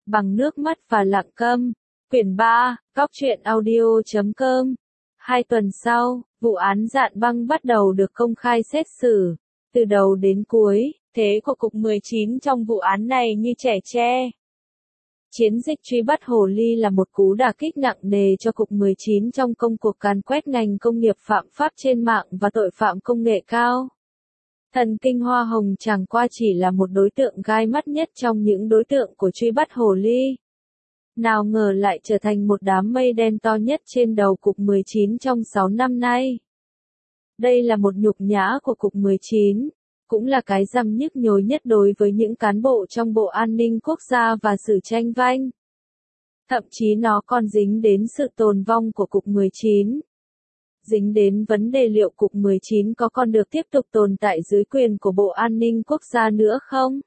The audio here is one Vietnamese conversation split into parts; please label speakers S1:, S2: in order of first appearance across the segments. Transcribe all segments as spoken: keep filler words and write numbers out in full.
S1: Bằng nước mắt và lặng câm. Quyển ba, Góc truyện audio chấm com. Hai tuần sau, vụ án Dạn Băng bắt đầu được công khai xét xử. Từ đầu đến cuối, thế của Cục mười chín trong vụ án này như trẻ tre. Chiến dịch truy bắt Hồ Ly là một cú đả kích nặng nề cho Cục mười chín trong công cuộc càn quét ngành công nghiệp phạm pháp trên mạng và tội phạm công nghệ cao. Thần kinh hoa hồng chẳng qua chỉ là một đối tượng gai mắt nhất trong những đối tượng của truy bắt Hồ Ly. Nào ngờ lại trở thành một đám mây đen to nhất trên đầu Cục mười chín trong sáu năm nay. Đây là một nhục nhã của Cục mười chín, cũng là cái răm nhức nhối nhất đối với những cán bộ trong Bộ An ninh Quốc gia và Sử Tranh Vanh. Thậm chí nó còn dính đến sự tồn vong của Cục mười chín. Dính đến vấn đề liệu Cục mười chín có còn được tiếp tục tồn tại dưới quyền của Bộ An ninh Quốc gia nữa không?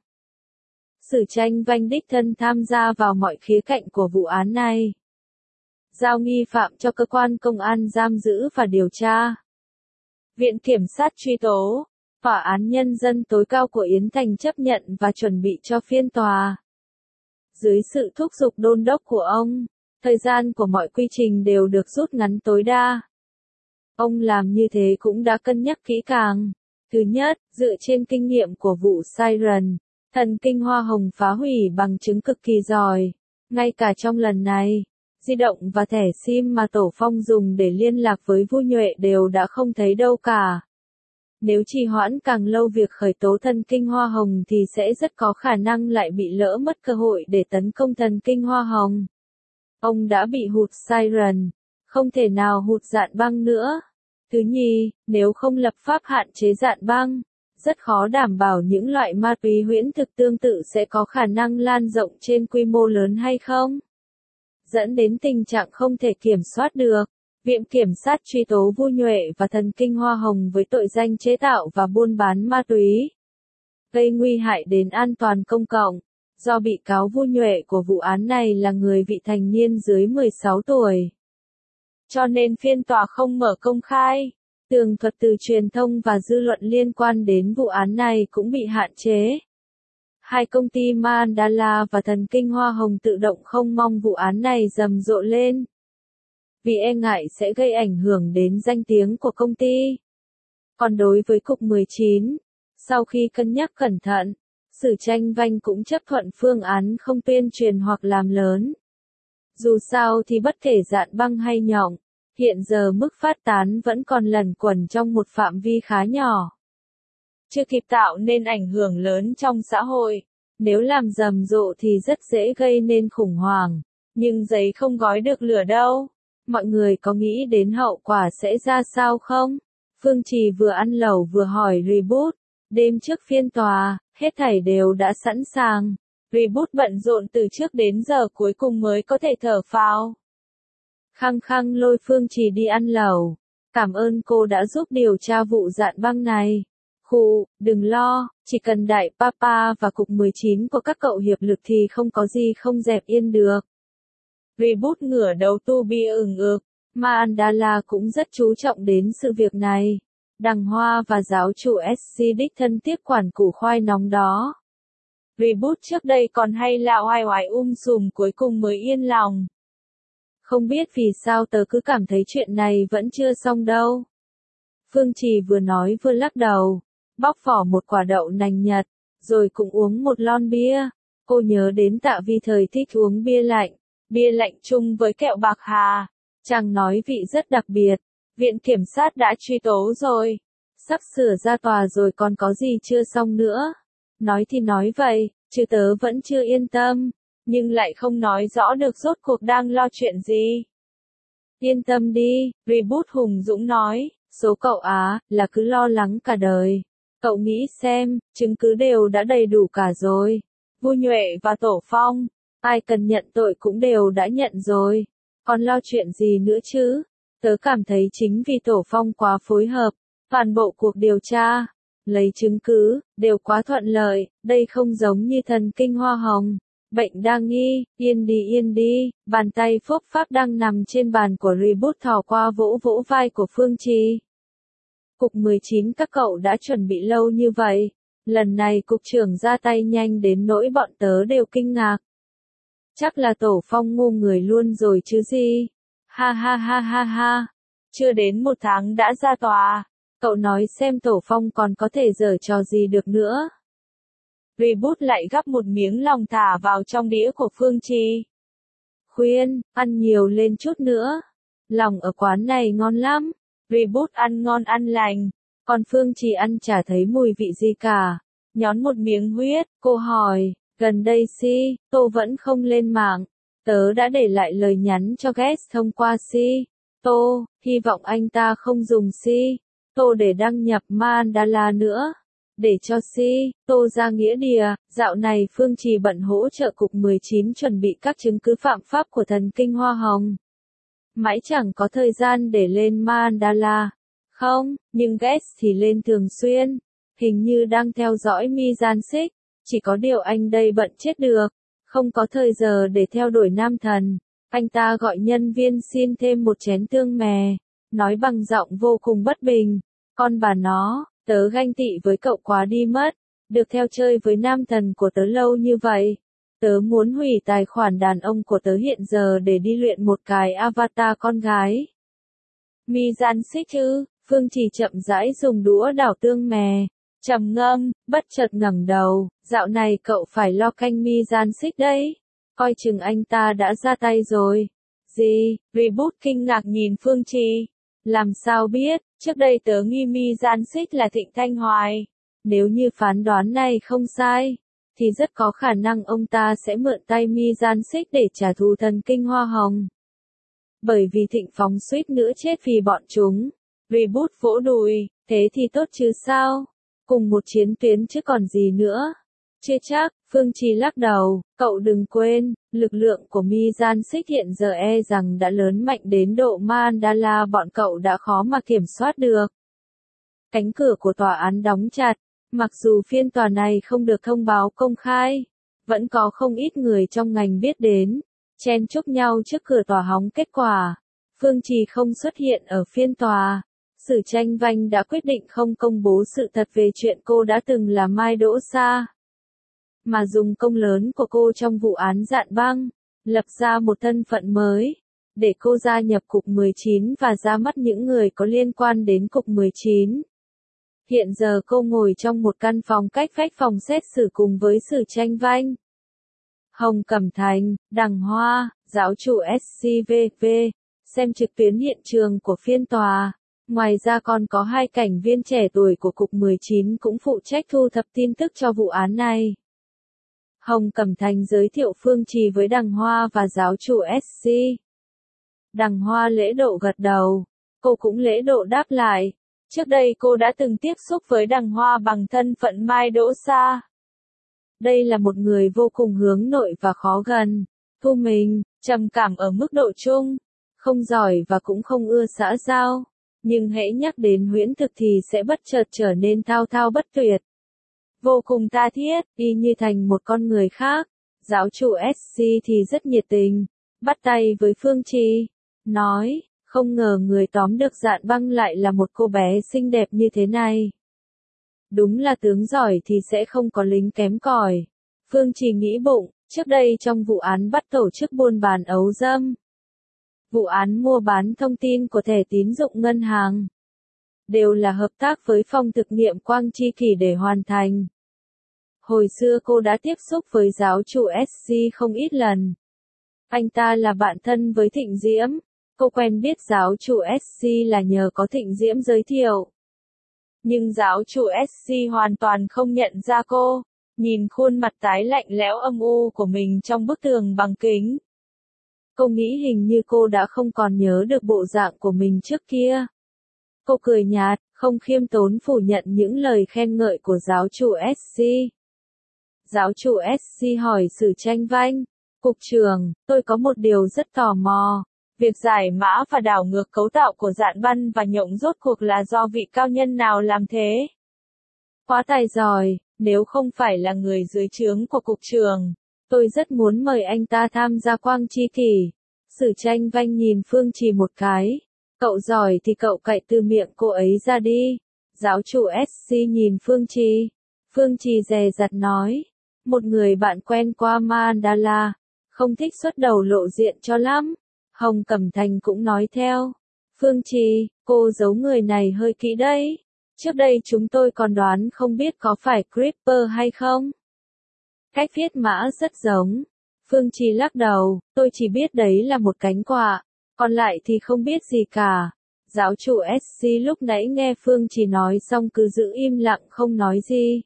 S1: Sử Tranh Vanh đích thân tham gia vào mọi khía cạnh của vụ án này. Giao nghi phạm cho cơ quan công an giam giữ và điều tra. Viện Kiểm sát truy tố. Tòa án Nhân dân tối cao của Yến Thành chấp nhận và chuẩn bị cho phiên tòa. Dưới sự thúc giục đôn đốc của ông, thời gian của mọi quy trình đều được rút ngắn tối đa. Ông làm như thế cũng đã cân nhắc kỹ càng. Thứ nhất, dựa trên kinh nghiệm của vụ Siren, thần kinh hoa hồng phá hủy bằng chứng cực kỳ giỏi. Ngay cả trong lần này, di động và thẻ SIM mà Tổ Phong dùng để liên lạc với Vu Nhuệ đều đã không thấy đâu cả. Nếu trì hoãn càng lâu việc khởi tố thần kinh hoa hồng thì sẽ rất có khả năng lại bị lỡ mất cơ hội để tấn công thần kinh hoa hồng. Ông đã bị hụt Siren, không thể nào hụt Dạn Băng nữa. Thứ nhì, nếu không lập pháp hạn chế Dạn Băng, rất khó đảm bảo những loại ma túy huyễn thực tương tự sẽ có khả năng lan rộng trên quy mô lớn hay không, dẫn đến tình trạng không thể kiểm soát được. Viện Kiểm sát truy tố Vu Nhuệ và thần kinh hoa hồng với tội danh chế tạo và buôn bán ma túy, gây nguy hại đến an toàn công cộng. Do bị cáo Vu Nhuệ của vụ án này là người vị thành niên dưới mười sáu tuổi, cho nên phiên tòa không mở công khai. Tường thuật từ truyền thông và dư luận liên quan đến vụ án này cũng bị hạn chế. Hai công ty Mandala và thần kinh hoa hồng tự động không mong vụ án này rầm rộ lên, vì e ngại sẽ gây ảnh hưởng đến danh tiếng của công ty. Còn đối với Cục mười chín, sau khi cân nhắc cẩn thận, Sử Tranh Vanh cũng chấp thuận phương án không tuyên truyền hoặc làm lớn. Dù sao thì bất kể Dạn Băng hay Nhộng, hiện giờ mức phát tán vẫn còn lẩn quẩn trong một phạm vi khá nhỏ, chưa kịp tạo nên ảnh hưởng lớn trong xã hội. Nếu làm rầm rộ thì rất dễ gây nên khủng hoảng, nhưng giấy không gói được lửa đâu. Mọi người có nghĩ đến hậu quả sẽ ra sao không? Phương Trì vừa ăn lẩu vừa hỏi Reboot. Đêm trước phiên tòa, hết thảy đều đã sẵn sàng. Reboot bận rộn từ trước đến giờ cuối cùng mới có thể thở phào. Khăng khăng lôi Phương Trì đi ăn lẩu. Cảm ơn cô đã giúp điều tra vụ Dạn Băng này. Khụ, đừng lo, chỉ cần Đại Papa và Cục mười chín của các cậu hiệp lực thì không có gì không dẹp yên được. Reboot ngửa đầu tu bia ừng ực. Mandala cũng rất chú trọng đến sự việc này. Đằng Hoa và giáo chủ ét xê đích thân tiếp quản củ khoai nóng đó. Reboot trước đây còn hay là oai oái um sùm cuối cùng mới yên lòng. Không biết vì sao tớ cứ cảm thấy chuyện này vẫn chưa xong đâu. Phương Trì vừa nói vừa lắc đầu, bóc vỏ một quả đậu nành Nhật, rồi cũng uống một lon bia. Cô nhớ đến Tạ Vi thời thích uống bia lạnh. Bia lạnh chung với kẹo bạc hà. Chàng nói vị rất đặc biệt. Viện Kiểm sát đã truy tố rồi. Sắp sửa ra tòa rồi còn có gì chưa xong nữa. Nói thì nói vậy, chứ tớ vẫn chưa yên tâm. Nhưng lại không nói rõ được rốt cuộc đang lo chuyện gì. Yên tâm đi, Reboot hùng dũng nói. Số cậu á, là cứ lo lắng cả đời. Cậu nghĩ xem, chứng cứ đều đã đầy đủ cả rồi. Vu Nhuệ và Tổ Phong, ai cần nhận tội cũng đều đã nhận rồi. Còn lo chuyện gì nữa chứ? Tớ cảm thấy chính vì Tổ Phong quá phối hợp, toàn bộ cuộc điều tra, lấy chứng cứ, đều quá thuận lợi. Đây không giống như thần kinh hoa hồng. Bệnh đa nghi, yên đi yên đi. Bàn tay phốp pháp đang nằm trên bàn của Reboot thò qua vỗ vỗ vai của Phương Trì. Cục mười chín các cậu đã chuẩn bị lâu như vậy. Lần này cục trưởng ra tay nhanh đến nỗi bọn tớ đều kinh ngạc. Chắc là Tổ Phong ngu người luôn rồi chứ gì. Ha ha ha ha ha. Chưa đến một tháng đã ra tòa. Cậu nói xem Tổ Phong còn có thể giở trò gì được nữa. Reboot lại gắp một miếng lòng thả vào trong đĩa của Phương Trì. Khuyên, ăn nhiều lên chút nữa. Lòng ở quán này ngon lắm. Reboot ăn ngon ăn lành. Còn Phương Trì ăn chả thấy mùi vị gì cả. Nhón một miếng huyết, cô hỏi, gần đây si, Tô vẫn không lên mạng. Tớ đã để lại lời nhắn cho guest thông qua si. Tô, hy vọng anh ta không dùng si. Tô để đăng nhập Mandala nữa. Để cho si, Tô ra nghĩa đìa, dạo này Phương Trì bận hỗ trợ cục mười chín chuẩn bị các chứng cứ phạm pháp của thần kinh hoa hồng. Mãi chẳng có thời gian để lên Mandala. Không, nhưng guest thì lên thường xuyên. Hình như đang theo dõi Mizan Six. Chỉ có điều anh đây bận chết được. Không có thời giờ để theo đuổi nam thần. Anh ta gọi nhân viên xin thêm một chén tương mè. Nói bằng giọng vô cùng bất bình. Con bà nó, tớ ganh tị với cậu quá đi mất. Được theo chơi với nam thần của tớ lâu như vậy. Tớ muốn hủy tài khoản đàn ông của tớ hiện giờ để đi luyện một cái avatar con gái. Mizan Six chứ, Phương Trì chậm rãi dùng đũa đảo tương mè. Trầm ngâm, bất chợt ngẩng đầu, dạo này cậu phải lo canh Mizan Six đấy. Coi chừng anh ta đã ra tay rồi. Gì? Reboot kinh ngạc nhìn Phương Trì. Làm sao biết, trước đây tớ nghi Mizan Six là Thịnh Thanh Hoài. Nếu như phán đoán này không sai, thì rất có khả năng ông ta sẽ mượn tay Mizan Six để trả thù thần kinh hoa hồng. Bởi vì Thịnh Phóng suýt nữa chết vì bọn chúng. Reboot vỗ đùi, thế thì tốt chứ sao? Cùng một chiến tuyến chứ còn gì nữa. Chưa chắc, Phương Trì lắc đầu, cậu đừng quên, lực lượng của Mizan Six hiện giờ e rằng đã lớn mạnh đến độ Mandala bọn cậu đã khó mà kiểm soát được. Cánh cửa của tòa án đóng chặt, mặc dù phiên tòa này không được thông báo công khai, vẫn có không ít người trong ngành biết đến, chen chúc nhau trước cửa tòa hóng kết quả. Phương Trì không xuất hiện ở phiên tòa. Sử Tranh Vanh đã quyết định không công bố sự thật về chuyện cô đã từng là Mai Đỗ Sa, mà dùng công lớn của cô trong vụ án Dạn Băng, lập ra một thân phận mới, để cô gia nhập cục mười chín và ra mắt những người có liên quan đến cục mười chín. Hiện giờ cô ngồi trong một căn phòng cách vách phòng xét xử cùng với Sử Tranh Vanh. Hồng Cẩm Thành, Đằng Hoa, giáo chủ ét xê vê vê, xem trực tuyến hiện trường của phiên tòa. Ngoài ra còn có hai cảnh viên trẻ tuổi của cục mười chín cũng phụ trách thu thập tin tức cho vụ án này. Hồng Cẩm Thành giới thiệu Phương Trì với Đằng Hoa và giáo chủ ét xê. Đằng Hoa lễ độ gật đầu, cô cũng lễ độ đáp lại. Trước đây cô đã từng tiếp xúc với Đằng Hoa bằng thân phận Mai Đỗ Sa. Đây là một người vô cùng hướng nội và khó gần, thu mình, trầm cảm ở mức độ trung, không giỏi và cũng không ưa xã giao. Nhưng hễ nhắc đến huyễn thực thì sẽ bất chợt trở nên thao thao bất tuyệt. Vô cùng tha thiết, y như thành một con người khác. Giáo chủ ét xê thì rất nhiệt tình, bắt tay với Phương Trì, nói, không ngờ người tóm được Dạn Băng lại là một cô bé xinh đẹp như thế này. Đúng là tướng giỏi thì sẽ không có lính kém cỏi. Phương Trì nghĩ bụng, trước đây trong vụ án bắt tổ chức buôn bán ấu dâm, vụ án mua bán thông tin của thẻ tín dụng ngân hàng, đều là hợp tác với phòng thực nghiệm Quang Chi Kỷ để hoàn thành. Hồi xưa cô đã tiếp xúc với giáo chủ ét xê không ít lần. Anh ta là bạn thân với Thịnh Diễm. Cô quen biết giáo chủ ét xê là nhờ có Thịnh Diễm giới thiệu. Nhưng giáo chủ ét xê hoàn toàn không nhận ra cô, nhìn khuôn mặt tái lạnh lẽo âm u của mình trong bức tường bằng kính. Cô nghĩ hình như cô đã không còn nhớ được bộ dạng của mình trước kia. Cô cười nhạt, không khiêm tốn phủ nhận những lời khen ngợi của giáo chủ ét xê. Giáo chủ ét xê hỏi Sử Tranh Vanh, cục trưởng, tôi có một điều rất tò mò. Việc giải mã và đảo ngược cấu tạo của Dạn Băng và Nhộng rốt cuộc là do vị cao nhân nào làm thế? Quá tài giỏi, nếu không phải là người dưới trướng của cục trưởng, tôi rất muốn mời anh ta tham gia Quang Chi Kỷ. Sử Tranh Vanh nhìn Phương Trì một cái. Cậu giỏi thì cậu cậy từ miệng cô ấy ra đi. Giáo chủ ét xê nhìn Phương Trì. Phương Trì dè dặt nói. Một người bạn quen qua Mandala. không thích xuất đầu lộ diện cho lắm. Hồng Cẩm Thành cũng nói theo. Phương Trì, cô giấu người này hơi kỹ đấy. Trước đây chúng tôi còn đoán không biết có phải Creeper hay không. Cách viết mã rất giống. Phương Trì lắc đầu, tôi chỉ biết đấy là một cánh quạ, còn lại thì không biết gì cả. Giáo chủ ét xê lúc nãy nghe Phương Trì nói xong cứ giữ im lặng không nói gì.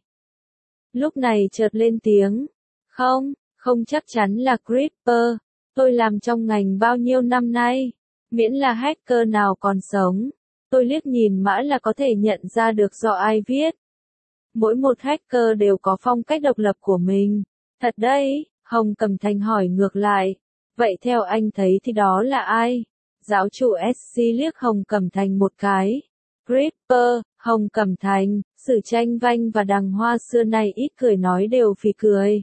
S1: Lúc này chợt lên tiếng. Không, không chắc chắn là Creeper. Tôi làm trong ngành bao nhiêu năm nay. Miễn là hacker nào còn sống. Tôi liếc nhìn mã là có thể nhận ra được do ai viết. Mỗi một hacker đều có phong cách độc lập của mình. Thật đấy, Hồng Cẩm Thành hỏi ngược lại. Vậy theo anh thấy thì đó là ai? Giáo chủ ét xê liếc Hồng Cẩm Thành một cái. Creeper, Hồng Cẩm Thành, Sử Tranh Vanh và Đằng Hoa xưa nay ít cười nói đều phì cười.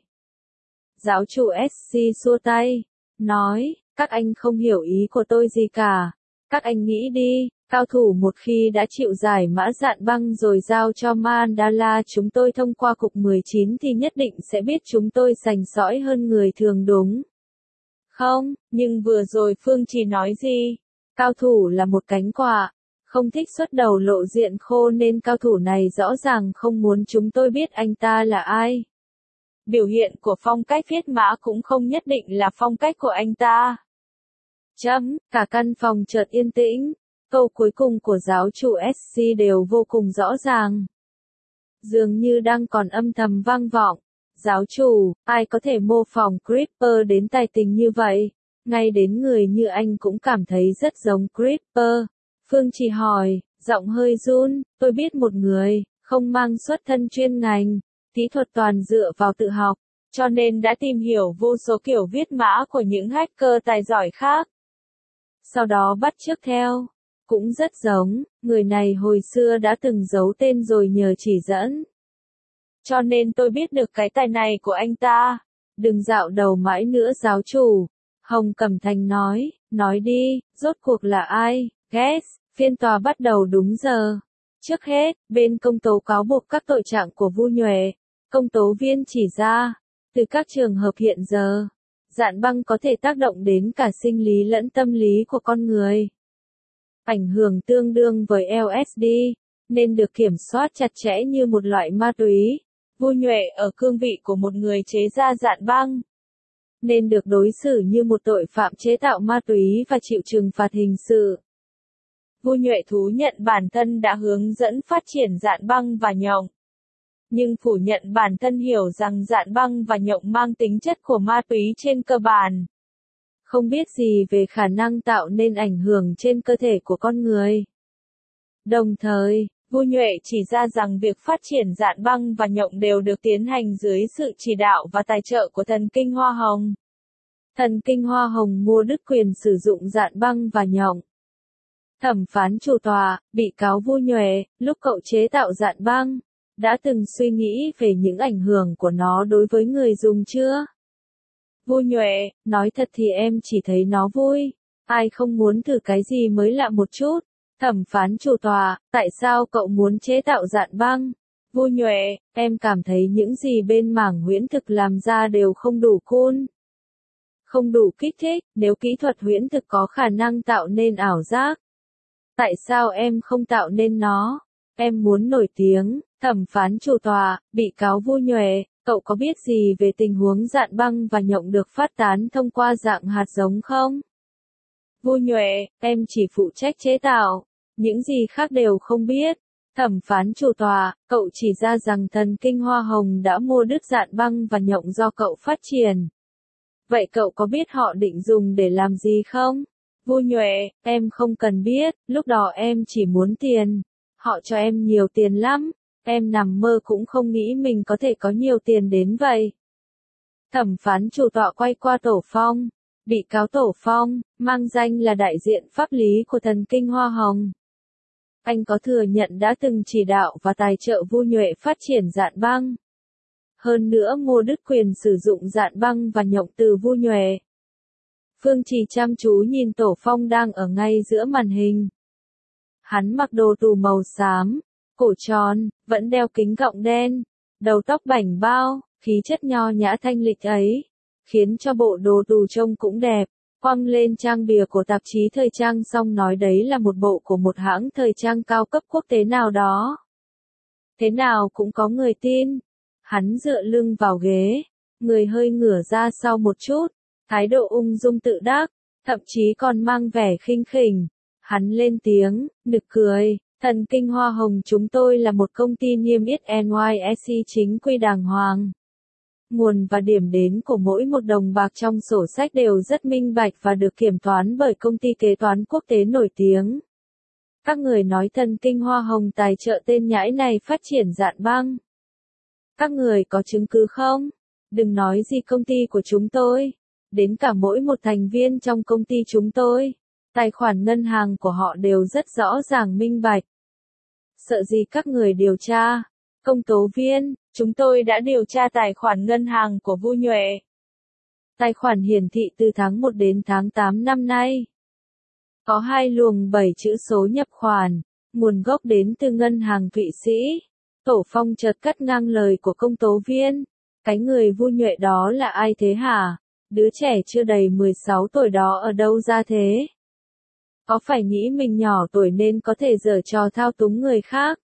S1: Giáo chủ ét xê xua tay, nói, các anh không hiểu ý của tôi gì cả. Các anh nghĩ đi, cao thủ một khi đã chịu giải mã dạn băng rồi giao cho Mandala chúng tôi thông qua cục mười chín thì nhất định sẽ biết chúng tôi sành sỏi hơn người thường đúng. Không, nhưng vừa rồi Phương Trì nói gì? Cao thủ là một cánh quạ, không thích xuất đầu lộ diện khô nên cao thủ này rõ ràng không muốn chúng tôi biết anh ta là ai. Biểu hiện của phong cách viết mã cũng không nhất định là phong cách của anh ta. Chấm, cả căn phòng chợt yên tĩnh, câu cuối cùng của giáo chủ ét xê đều vô cùng rõ ràng. Dường như đang còn âm thầm vang vọng. Giáo chủ, ai có thể mô phỏng Creeper đến tài tình như vậy? Ngay đến người như anh cũng cảm thấy rất giống Creeper. Phương Trì hỏi, giọng hơi run, tôi biết một người, không mang xuất thân chuyên ngành, kỹ thuật toàn dựa vào tự học, cho nên đã tìm hiểu vô số kiểu viết mã của những hacker tài giỏi khác. Sau đó bắt chước theo, cũng rất giống, người này hồi xưa đã từng giấu tên rồi nhờ chỉ dẫn. Cho nên tôi biết được cái tài này của anh ta. Đừng dạo đầu mãi nữa giáo chủ. Hồng Cẩm Thành nói, nói đi, rốt cuộc là ai? Guess, phiên tòa bắt đầu đúng giờ. Trước hết, bên công tố cáo buộc các tội trạng của Vu Nhuệ. Công tố viên chỉ ra, từ các trường hợp hiện giờ, dạn băng có thể tác động đến cả sinh lý lẫn tâm lý của con người. Ảnh hưởng tương đương với lờ ét đê, nên được kiểm soát chặt chẽ như một loại ma túy. Vu Nhuệ ở cương vị của một người chế ra dạn băng, nên được đối xử như một tội phạm chế tạo ma túy và chịu trừng phạt hình sự. Vu Nhuệ thú nhận bản thân đã hướng dẫn phát triển dạn băng và nhộng, nhưng phủ nhận bản thân hiểu rằng dạn băng và nhộng mang tính chất của ma túy trên cơ bản. Không biết gì về khả năng tạo nên ảnh hưởng trên cơ thể của con người. Đồng thời, Vu Nhuệ chỉ ra rằng việc phát triển dạn băng và nhộng đều được tiến hành dưới sự chỉ đạo và tài trợ của thần kinh hoa hồng. Thần kinh hoa hồng mua đứt quyền sử dụng dạn băng và nhộng. Thẩm phán chủ tòa, bị cáo Vu Nhuệ, lúc cậu chế tạo dạn băng, đã từng suy nghĩ về những ảnh hưởng của nó đối với người dùng chưa? Vu Nhuệ, nói thật thì em chỉ thấy nó vui. Ai không muốn thử cái gì mới lạ một chút? Thẩm phán chủ tòa, tại sao cậu muốn chế tạo dạn băng? Vu Nhuệ, em cảm thấy những gì bên mảng huyễn thực làm ra đều không đủ cool. Không đủ kích thích, nếu kỹ thuật huyễn thực có khả năng tạo nên ảo giác. Tại sao em không tạo nên nó? Em muốn nổi tiếng. Thẩm phán chủ tòa, bị cáo Vu Nhuệ, cậu có biết gì về tình huống dạn băng và nhộng được phát tán thông qua dạng hạt giống không? Vu Nhuệ, em chỉ phụ trách chế tạo. Những gì khác đều không biết. Thẩm phán chủ tòa, cậu chỉ ra rằng thần kinh hoa hồng đã mua đứt dạn băng và nhộng do cậu phát triển. Vậy cậu có biết họ định dùng để làm gì không? Vu Nhuệ, em không cần biết, lúc đó em chỉ muốn tiền. Họ cho em nhiều tiền lắm. Em nằm mơ cũng không nghĩ mình có thể có nhiều tiền đến vậy. Thẩm phán chủ tọa quay qua Tổ Phong. Bị cáo Tổ Phong, mang danh là đại diện pháp lý của thần kinh hoa hồng. Anh có thừa nhận đã từng chỉ đạo và tài trợ Vu Nhuệ phát triển dạn băng. Hơn nữa mua đứt quyền sử dụng dạn băng và nhộng từ Vu Nhuệ. Phương Trì chăm chú nhìn Tổ Phong đang ở ngay giữa màn hình. Hắn mặc đồ tù màu xám, cổ tròn, vẫn đeo kính gọng đen, đầu tóc bảnh bao, khí chất nho nhã thanh lịch ấy. khiến cho bộ đồ tù trông cũng đẹp. Quăng lên trang bìa của tạp chí thời trang xong nói đấy là một bộ của một hãng thời trang cao cấp quốc tế nào đó. Thế nào cũng có người tin. Hắn dựa lưng vào ghế, người hơi ngửa ra sau một chút, thái độ ung dung tự đắc, thậm chí còn mang vẻ khinh khỉnh. Hắn lên tiếng, nực cười, thần kinh hoa hồng chúng tôi là một công ty niêm yết en y ét e chính quy đàng hoàng. Nguồn và điểm đến của mỗi một đồng bạc trong sổ sách đều rất minh bạch và được kiểm toán bởi công ty kế toán quốc tế nổi tiếng. Các người nói thần kinh hoa hồng tài trợ tên nhãi này phát triển Dạn Băng. Các người có chứng cứ không? Đừng nói gì công ty của chúng tôi. Đến cả mỗi một thành viên trong công ty chúng tôi. Tài khoản ngân hàng của họ đều rất rõ ràng minh bạch. Sợ gì các người điều tra? Công tố viên, chúng tôi đã điều tra tài khoản ngân hàng của Vu Nhuệ. Tài khoản hiển thị từ tháng một đến tháng tám năm nay. Có hai luồng bảy chữ số nhập khoản, nguồn gốc đến từ ngân hàng Thụy Sĩ. Tổ Phong chợt cắt ngang lời của công tố viên. Cái người Vu Nhuệ đó là ai thế hả? Đứa trẻ chưa đầy mười sáu tuổi đó ở đâu ra thế? Có phải nghĩ mình nhỏ tuổi nên có thể giở trò thao túng người khác?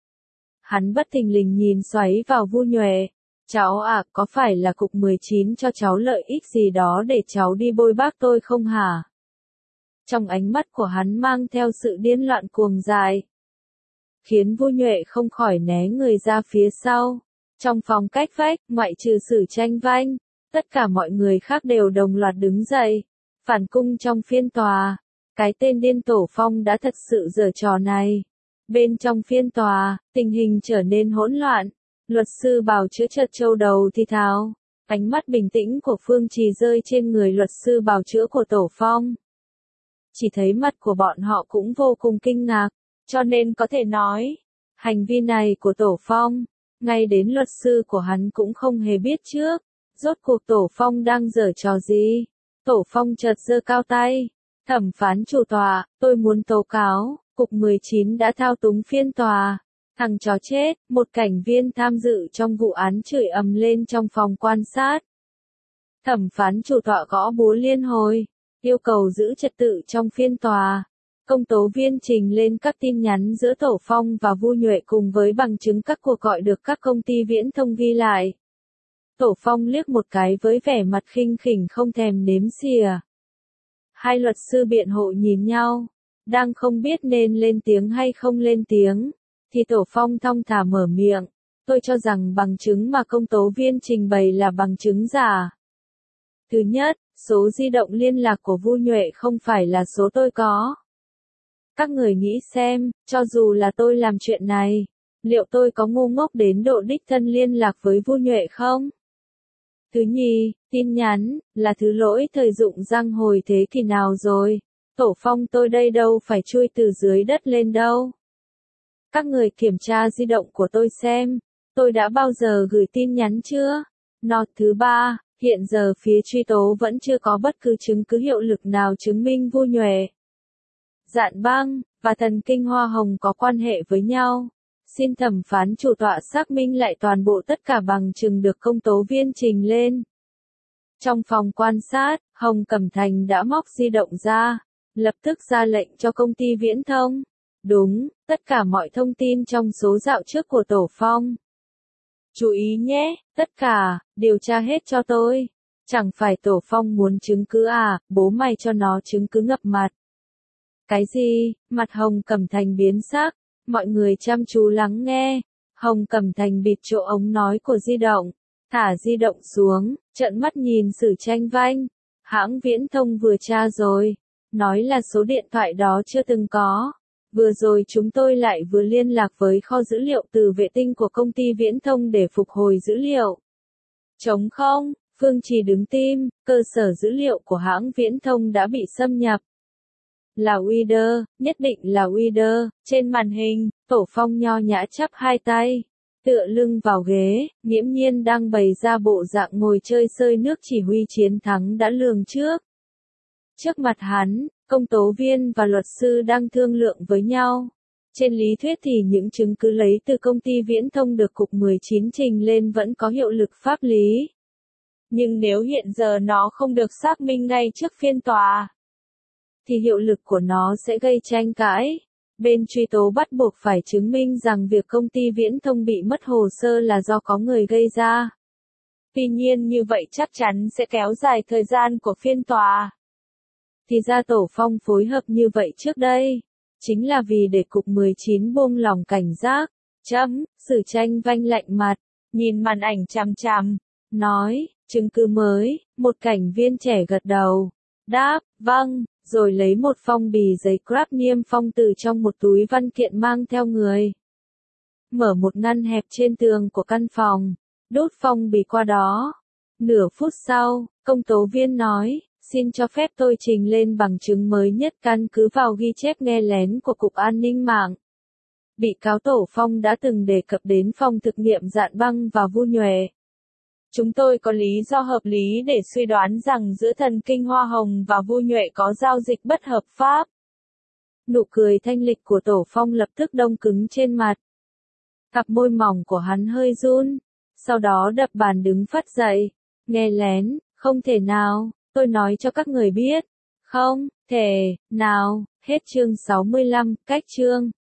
S1: Hắn bất thình lình nhìn xoáy vào Vu Nhuệ. Cháu à, có phải là cục mười chín cho cháu lợi ích gì đó để cháu đi bôi bác tôi không hả? Trong ánh mắt của hắn mang theo sự điên loạn cuồng dại, khiến Vu Nhuệ không khỏi né người ra phía sau. Trong phòng cách vách, ngoại trừ Sử Tranh Vanh, tất cả mọi người khác đều đồng loạt đứng dậy, phản cung trong phiên tòa. Cái tên điên Tổ Phong đã thật sự giở trò này. Bên trong phiên tòa, tình hình trở nên hỗn loạn. Luật sư bào chữa chợt châu đầu thì thào. Ánh mắt bình tĩnh của Phương Trì rơi trên người luật sư bào chữa của Tổ Phong. Chỉ thấy mặt của bọn họ cũng vô cùng kinh ngạc, cho nên có thể nói, hành vi này của Tổ Phong, ngay đến luật sư của hắn cũng không hề biết trước. Rốt cuộc Tổ Phong đang giở trò gì? Tổ Phong chợt giơ cao tay. Thẩm phán chủ tọa, tôi muốn tố cáo, cục mười chín đã thao túng phiên tòa. Thằng chó chết, một cảnh viên tham dự trong vụ án chửi ầm lên trong phòng quan sát. Thẩm phán chủ tọa gõ búa liên hồi, yêu cầu giữ trật tự trong phiên tòa. Công tố viên trình lên các tin nhắn giữa Tổ Phong và Vu Nhuệ cùng với bằng chứng các cuộc gọi được các công ty viễn thông ghi lại. Tổ Phong liếc một cái với vẻ mặt khinh khỉnh không thèm nếm xỉa. Hai luật sư biện hộ nhìn nhau, đang không biết nên lên tiếng hay không lên tiếng, thì Tổ Phong thong thả mở miệng, tôi cho rằng bằng chứng mà công tố viên trình bày là bằng chứng giả. Thứ nhất, số di động liên lạc của Vu Nhuệ không phải là số tôi có. Các người nghĩ xem, cho dù là tôi làm chuyện này, liệu tôi có ngu ngốc đến độ đích thân liên lạc với Vu Nhuệ không? Thứ nhì, tin nhắn, là thứ lỗi thời dụng giang hồi thế kỷ nào rồi? Tổ Phong tôi đây đâu phải chui từ dưới đất lên đâu. Các người kiểm tra di động của tôi xem, tôi đã bao giờ gửi tin nhắn chưa? Nọt thứ ba, hiện giờ phía truy tố vẫn chưa có bất cứ chứng cứ hiệu lực nào chứng minh Vu Nhuệ, Dạn Băng, và thần kinh hoa hồng có quan hệ với nhau. Xin thẩm phán chủ tọa xác minh lại toàn bộ tất cả bằng chứng được công tố viên trình lên. Trong phòng quan sát, Hồng Cẩm Thành đã móc di động ra, lập tức ra lệnh cho công ty viễn thông. Đúng, tất cả mọi thông tin trong số dạo trước của Tổ Phong. Chú ý nhé, tất cả, điều tra hết cho tôi. Chẳng phải Tổ Phong muốn chứng cứ à, bố mày cho nó chứng cứ ngập mặt. Cái gì? Mặt Hồng Cẩm Thành biến sắc. Mọi người chăm chú lắng nghe. Hồng Cẩm Thành bịt chỗ ống nói của di động, thả di động xuống, trợn mắt nhìn Sử Tranh Vanh. Hãng viễn thông vừa tra rồi, nói là số điện thoại đó chưa từng có. Vừa rồi chúng tôi lại vừa liên lạc với kho dữ liệu từ vệ tinh của công ty viễn thông để phục hồi dữ liệu. Trống không, Phương Trì đứng tim, cơ sở dữ liệu của hãng viễn thông đã bị xâm nhập. Là Uider, nhất định là Uider. Trên màn hình, Tổ Phong nho nhã chắp hai tay, tựa lưng vào ghế, nghiễm nhiên đang bày ra bộ dạng ngồi chơi sơi nước chỉ huy chiến thắng đã lường trước. Trước mặt hắn, công tố viên và luật sư đang thương lượng với nhau. Trên lý thuyết thì những chứng cứ lấy từ công ty viễn thông được cục mười chín trình lên vẫn có hiệu lực pháp lý. Nhưng nếu hiện giờ nó không được xác minh ngay trước phiên tòa, thì hiệu lực của nó sẽ gây tranh cãi. Bên truy tố bắt buộc phải chứng minh rằng việc công ty viễn thông bị mất hồ sơ là do có người gây ra. Tuy nhiên như vậy chắc chắn sẽ kéo dài thời gian của phiên tòa. Thì ra Tổ Phong phối hợp như vậy trước đây, chính là vì để cục mười chín buông lỏng cảnh giác. Chấm, Sử Tranh vanh lạnh mặt, nhìn màn ảnh chằm chằm, nói, chứng cứ mới, một cảnh viên trẻ gật đầu, đáp, vâng, rồi lấy một phong bì giấy grab niêm phong từ trong một túi văn kiện mang theo người. Mở một ngăn hẹp trên tường của căn phòng, đút phong bì qua đó. Nửa phút sau, công tố viên nói, xin cho phép tôi trình lên bằng chứng mới nhất căn cứ vào ghi chép nghe lén của Cục An ninh mạng. Bị cáo Tổ Phong đã từng đề cập đến phòng thực nghiệm Dạn Băng và Vu Nhuệ. Chúng tôi có lý do hợp lý để suy đoán rằng giữa thần kinh Hoa Hồng và Vu Nhuệ có giao dịch bất hợp pháp. Nụ cười thanh lịch của Tổ Phong lập tức đông cứng trên mặt. Cặp môi mỏng của hắn hơi run, sau đó đập bàn đứng phắt dậy. Nghe lén, không thể nào, tôi nói cho các người biết. Không thể nào, hết chương sáu mươi lăm, cách chương.